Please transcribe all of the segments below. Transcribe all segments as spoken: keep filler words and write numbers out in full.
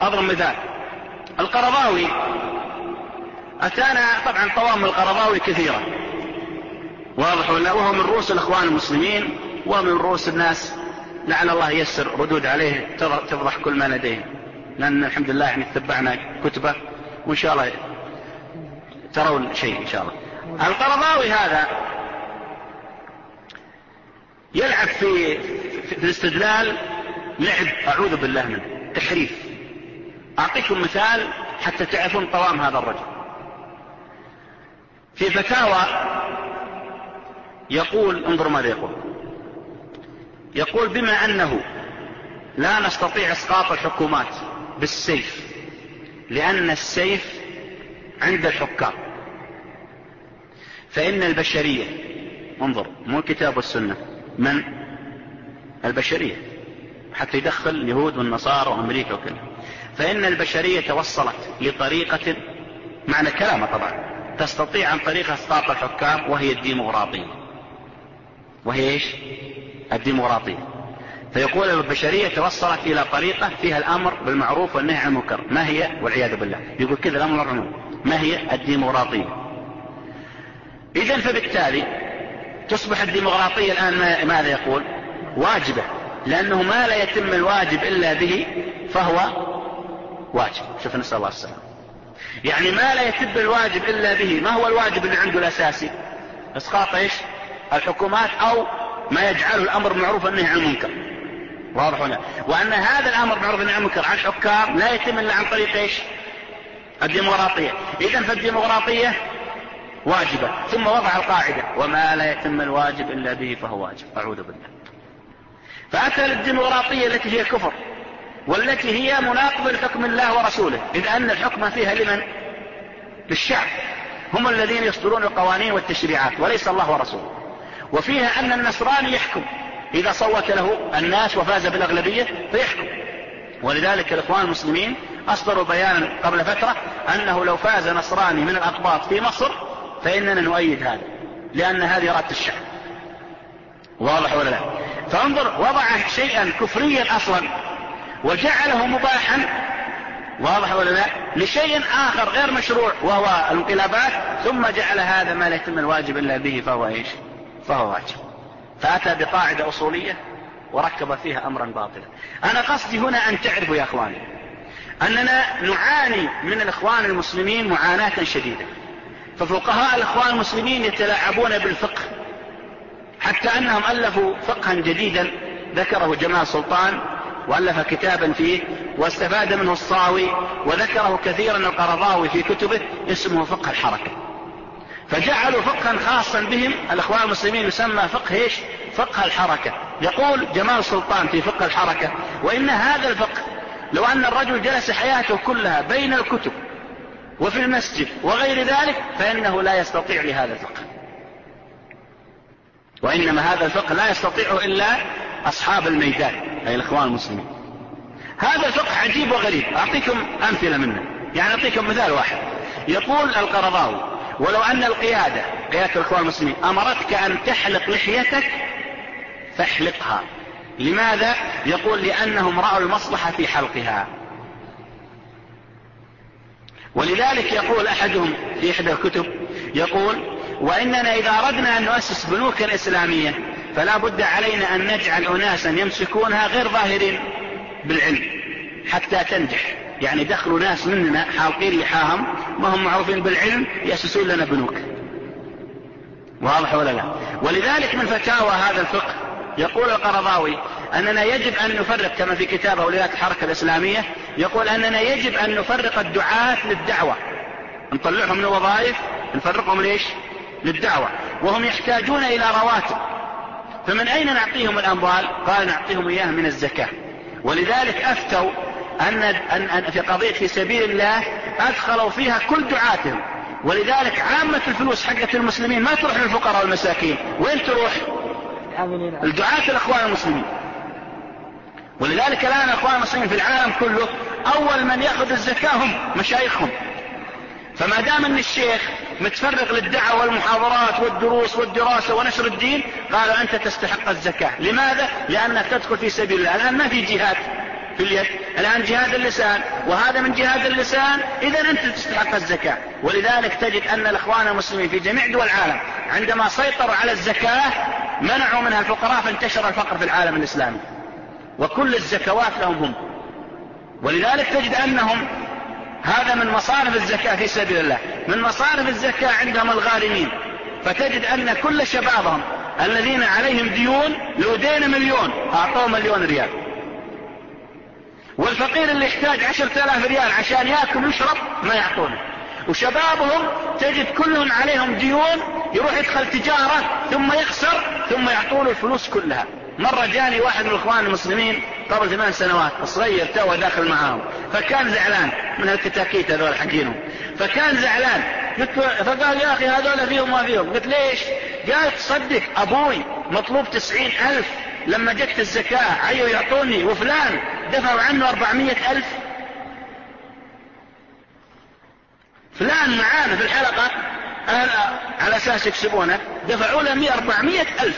أضرب مثال. القرضاوي أتانا طبعا طوام القرضاوي كثيرة، واضح ولا؟ وهو من رؤوس الإخوان المسلمين ومن رؤوس الناس، لعل الله ييسر ردود عليه تفضح كل ما لديه، لأن الحمد لله يعني اتبعنا كتبه وإن شاء الله ترون شيء إن شاء الله. القرضاوي هذا يلعب في, في الاستدلال لعب أعوذ بالله منه، تحريف. أعطيكم مثال حتى تعرفون طوام هذا الرجل. في فتاوى يقول، انظروا ماذا يقول، يقول بما أنه لا نستطيع إسقاط الحكومات بالسيف لأن السيف عند الحكام، فإن البشرية، انظر مو الكتاب والسنة، من البشرية حتى يدخل اليهود والنصارى وأمريكا وكذا، فإن البشرية توصلت لطريقة، معنى كلامه طبعا، تستطيع عن طريقة إسقاط الحكام وهي الديمقراطية. وهي ايش؟ الديمقراطية. فيقول البشرية توصلت إلى طريقة فيها الأمر بالمعروف والنهي عن المنكر، ما هي؟ والعياذ بالله يقول كذا الأمر العموم، ما هي؟ الديمقراطية. إذن فبالتالي تصبح الديمقراطية الآن ماذا يقول؟ واجبة، لأنه ما لا يتم الواجب إلا به فهو واجب. شوف نسأل الله السلام. يعني ما لا يتم الواجب إلا به، ما هو الواجب اللي عنده الأساسي؟ إسقاط إيش؟ الحكومات، أو ما يجعله الأمر بالمعروف والنهي عن المنكر، واضح ولا؟ وأن هذا الأمر بالمعروف والنهي عن المنكر عن الحكام لا يتم إلا عن طريق إيش؟ الديمقراطية. إذن فالديمقراطية واجبة، ثم وضع القاعدة وما لا يتم الواجب إلا به فهو واجب. أعوذ بالله. فأتى للديمقراطية التي هي كفر، والتي هي مناقضة لحكم الله ورسوله، إذ أن الحكم فيها لمن؟ للشعب، هم الذين يصدرون القوانين والتشريعات وليس الله ورسوله. وفيها أن النصراني يحكم إذا صوت له الناس وفاز بالأغلبية فيحكم. ولذلك الإخوان المسلمين أصدروا بيانا قبل فترة أنه لو فاز نصراني من الأقباط في مصر فإننا نؤيد هذا، لأن هذه إرادة الشعب، واضح ولا لا؟ فانظر، وضع شيئا كفريا أصلا وجعله مباحا، واضح ولا لا، لشيء آخر غير مشروع وهو الانقلابات، ثم جعل هذا ما لا يتم الواجب إلا به فهو إيش؟ فهو واجب. فأتى بقاعدة أصولية وركب فيها أمرا باطلا. أنا قصدي هنا أن تعرفوا يا أخواني أننا نعاني من الإخوان المسلمين معاناة شديدة. ففقهاء الإخوان المسلمين يتلاعبون بالفقه، حتى أنهم ألفوا فقها جديدا ذكره جمال سلطان وألف كتابا فيه واستفاد منه الصاوي، وذكره كثيرا القرضاوي في كتبه اسمه فقه الحركة. فجعلوا فقها خاصا بهم الإخوان المسلمين يسمى فقه ايش؟ فقه الحركة. يقول جمال سلطان في فقه الحركة: وإن هذا الفقه لو أن الرجل جلس حياته كلها بين الكتب وفي المسجد وغير ذلك فإنه لا يستطيع لهذا الفقه، وإنما هذا الفقه لا يستطيعه إلا أصحاب الميدان أي الإخوان المسلمين. هذا الفقه عجيب وغريب، أعطيكم أمثلة منه، يعني أعطيكم مثال واحد. يقول القرضاوي: ولو أن القيادة قيادة الإخوان المسلمين أمرتك أن تحلق لحيتك فاحلقها. لماذا؟ يقول: لأنهم رأوا المصلحة في حلقها. ولذلك يقول أحدهم في إحدى الكتب، يقول: وإننا إذا أردنا أن نؤسس بنوكا إسلامية فلا بد علينا أن نجعل أناسا يمسكونها غير ظاهرين بالعلم حتى تنجح. يعني دخلوا ناس مننا حالقين لحاهم ما هم معروفين بالعلم يأسسون لنا بنوك، واضح ولا لا؟ ولذلك من فتاوى هذا الفقه يقول القرضاوي أننا يجب أن نفرق، كما في كتاب أولويات الحركة الإسلامية، يقول أننا يجب أن نفرق الدعاة للدعوة، نطلعهم من الوظائف نفرقهم ليش؟ للدعوة، وهم يحتاجون إلى رواتب، فمن أين نعطيهم الأموال؟ قال: نعطيهم إياها من الزكاة. ولذلك أفتوا أن, أن, أن في قضية في سبيل الله أدخلوا فيها كل دعاتهم. ولذلك عامة الفلوس حقة المسلمين ما تروح للفقراء والمساكين، وين تروح؟ الدعاة الأخوان المسلمين. ولذلك الآن الأخوان المسلمين في العالم كله أول من يأخذ الزكاة هم مشايخهم. فما دام أن الشيخ متفرغ للدعوة والمحاضرات والدروس والدراسة ونشر الدين، قالوا أنت تستحق الزكاة. لماذا؟ لأنك تدخل في سبيل الله. الآن ما في جهاد، في اليد. الآن جهاد اللسان، وهذا من جهاد اللسان، إذا أنت تستحق الزكاة. ولذلك تجد أن الإخوان المسلمين في جميع دول العالم عندما سيطروا على الزكاة منعوا منها الفقراء، فانتشر الفقر في العالم الإسلامي، وكل الزكوات لهم هم. ولذلك تجد أنهم هذا من مصارف الزكاة في سبيل الله، من مصارف الزكاة عندهم الغارمين. فتجد أن كل شبابهم الذين عليهم ديون لو دين مليون أعطوه مليون ريال، والفقير اللي يحتاج عشرة آلاف ريال عشان يأكل ويشرب ما يعطونه. وشبابهم تجد كلهم عليهم ديون، يروح يدخل تجارة ثم يخسر ثم يعطونه الفلوس كلها. مرة جاني واحد من الإخوان المسلمين قبل ثمان سنوات صغير تو داخل معاهم، فكان زعلان من الكتاكيت هذول حقينهم، فكان زعلان. قلت فقال يا أخي هذول فيهم ما فيهم. قلت ليش؟ قال تصدق أبوي مطلوب تسعين ألف لما جت الزكاة عيو يعطوني، وفلان دفعوا عنه أربعمية ألف. فلان معانا في الحلقة على أساس يكسبونه دفعوا له مئة أربعمية ألف،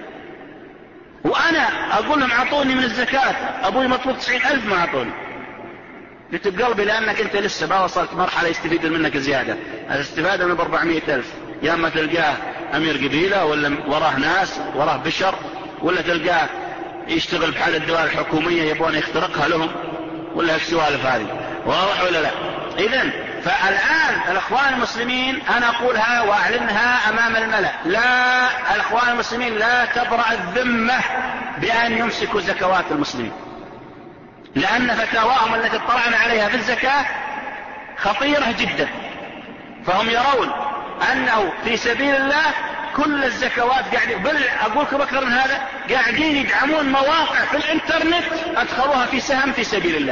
وأنا أقول لهم أعطوني من الزكاة أبوي مطلوب تسعين ألف ما أعطوني. قلت بقلبي لأنك أنت لسه ما وصلت مرحلة يستفيد منك زيادة، الاستفادة من أربعمية ألف يا أما تلقاه أمير قبيلة ولا وراه ناس وراه بشر، ولا تلقاه يشتغل بحال الدوائر الحكومية يبون يخترقها لهم، ولا السوالف هذه واضح ولا لا؟ إذن فالآن الأخوان المسلمين أنا أقولها وأعلنها أمام الملأ، لا، الأخوان المسلمين لا تبرأ الذمة بأن يمسكوا زكوات المسلمين، لأن فتاواهم التي اطلعنا عليها في الزكاة خطيرة جدا. فهم يرون أنه في سبيل الله كل الزكوات قاعدين، بل أقول لكم أكثر من هذا، قاعدين يدعمون مواقع في الإنترنت أدخلوها في سهم في سبيل الله.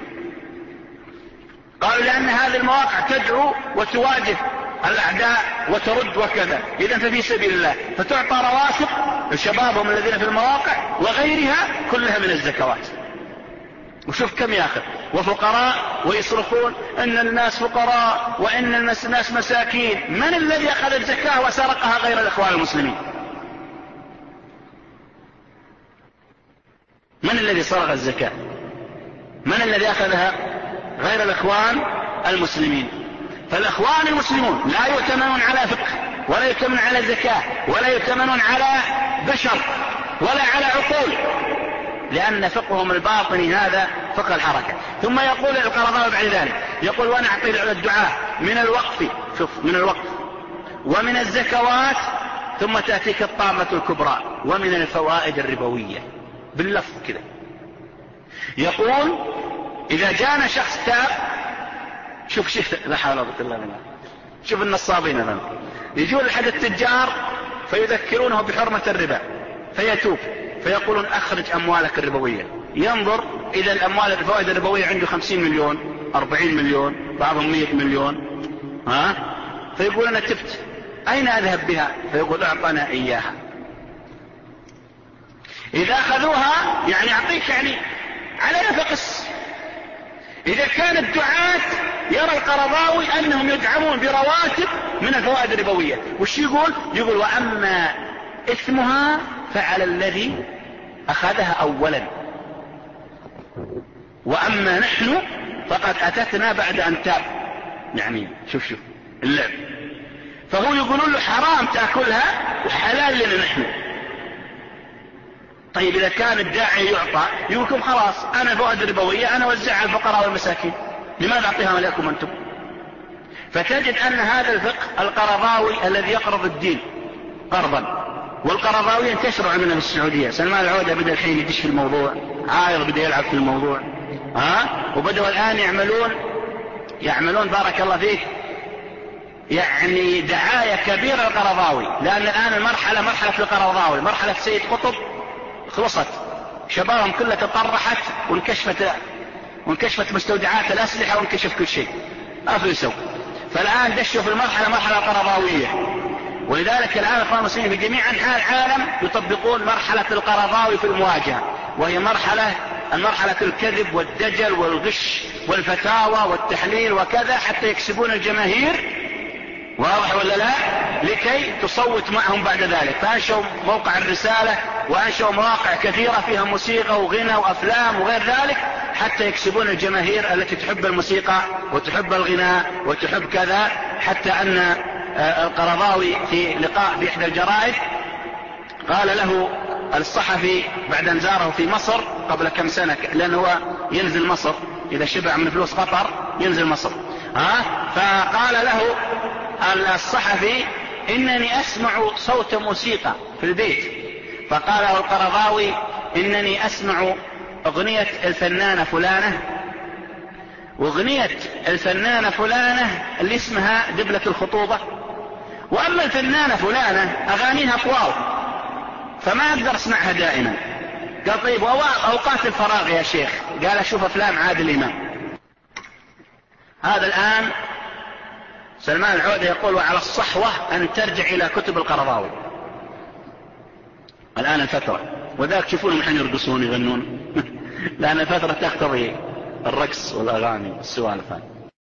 قالوا لأن هذه المواقع تدعو وتواجه الأعداء وترد وكذا، إذن ففي سبيل الله، فتعطى رواتب لشبابهم الذين في المواقع وغيرها كلها من الزكوات. وشوف كم ياخذ، وفقراء ويصرفون ان الناس فقراء وان الناس مساكين. من الذي اخذ الزكاة وسرقها غير الاخوان المسلمين؟ من الذي سرق الزكاة؟ من الذي اخذها غير الاخوان المسلمين؟ فالاخوان المسلمون لا يؤتمنون على فقه ولا يؤتمنون على زكاة ولا يؤتمنون على بشر ولا على عقول، لأن فقههم الباطني هذا فقه الحركة. ثم يقول القرضاوي بعد ذلك، يقول وانا اعطي على الدعاء من الوقف، شوف من الوقف ومن الزكوات، ثم تأتيك الطامة الكبرى ومن الفوائد الربوية باللفظ كذا. يقول إذا جانا شخص تاب، شوف شوف لا حول ولا قوة إلا بالله، شوف النصابين هذول يجون لحد التجار فيذكرونه بحرمة الربا فيتوب، فيقولون أخرج أموالك الربوية. ينظر إذا الأموال الفوائد الربوية عنده خمسين مليون أربعين مليون بعضهم مئة مليون، ها؟ فيقول أنا تبت، أين أذهب بها؟ فيقول أعطنا إياها. إذا أخذوها يعني أعطيك يعني على نفقس. إذا كان الدعاة يرى القرضاوي أنهم يدعمون برواتب من الفوائد الربوية، وش يقول؟ يقول وأما إثمها فعلى الذي أخذها أولا، وأما نحن فقد أتتنا بعد أن تاب. يعني شوف شوف اللعب. فهو يقولون له حرام تأكلها وحلال لنا نحن. طيب إذا كان الداعي يعطى يقول لكم خلاص أنا فوائد ربوية أنا وزعها على الفقراء والمساكين، لماذا أعطيها لكم أنتم؟ فتجد أن هذا الفقه القرضاوي الذي يقرض الدين قرضا، والقرضاوية انتشروا عندنا في السعودية. سلمان العودة بدأ الحين يدش في الموضوع، عايض بدأ يلعب في الموضوع، ها؟ وبدأوا الآن يعملون يعملون بارك الله فيك يعني دعاية كبيرة للقرضاوي، لأن الآن المرحلة مرحلة القرضاوي، مرحلة سيد قطب خلصت، شبابهم كلها تطرحت وانكشفت وانكشفت مستودعات الأسلحة وانكشف كل شيء ما في يسوي. فالآن دشوا في المرحلة مرحلة قرضاوية، ولذلك الآن الإخوان المسلمين في جميع أنحاء العالم يطبقون مرحلة القرضاوي في المواجهة، وهي مرحلة المرحلة الكذب والدجل والغش والفتاوى والتحليل وكذا حتى يكسبون الجماهير، واضح ولا لا؟ لكي تصوت معهم بعد ذلك. فأنشأوا موقع الرسالة وأنشأوا مواقع كثيرة فيها موسيقى وغنى وأفلام وغير ذلك حتى يكسبون الجماهير التي تحب الموسيقى وتحب الغناء وتحب كذا، حتى أن القرضاوي في لقاء في إحدى الجرائد قال له الصحفي بعد أن زاره في مصر قبل كم سنة، لأنه هو ينزل مصر إذا شبع من فلوس قطر ينزل مصر، ها فقال له الصحفي إنني أسمع صوت موسيقى في البيت، فقال له القرضاوي إنني أسمع أغنية الفنانة فلانة وأغنية الفنانة فلانة اللي اسمها دبلة الخطوبة، وأما الفنانة فلانة أغانيها طوال فما أقدر أسمعها دائما. قال طيب أوقات الفراغ يا شيخ؟ قال أشوف أفلام عادل إمام. هذا الآن سلمان العودة يقول وعلى الصحوة أن ترجع إلى كتب القرضاوي الآن الفترة، وذاك تشوفونهم الحين يرقصون يغنون لأن الفترة تقتضي الرقص والأغاني والسوالف.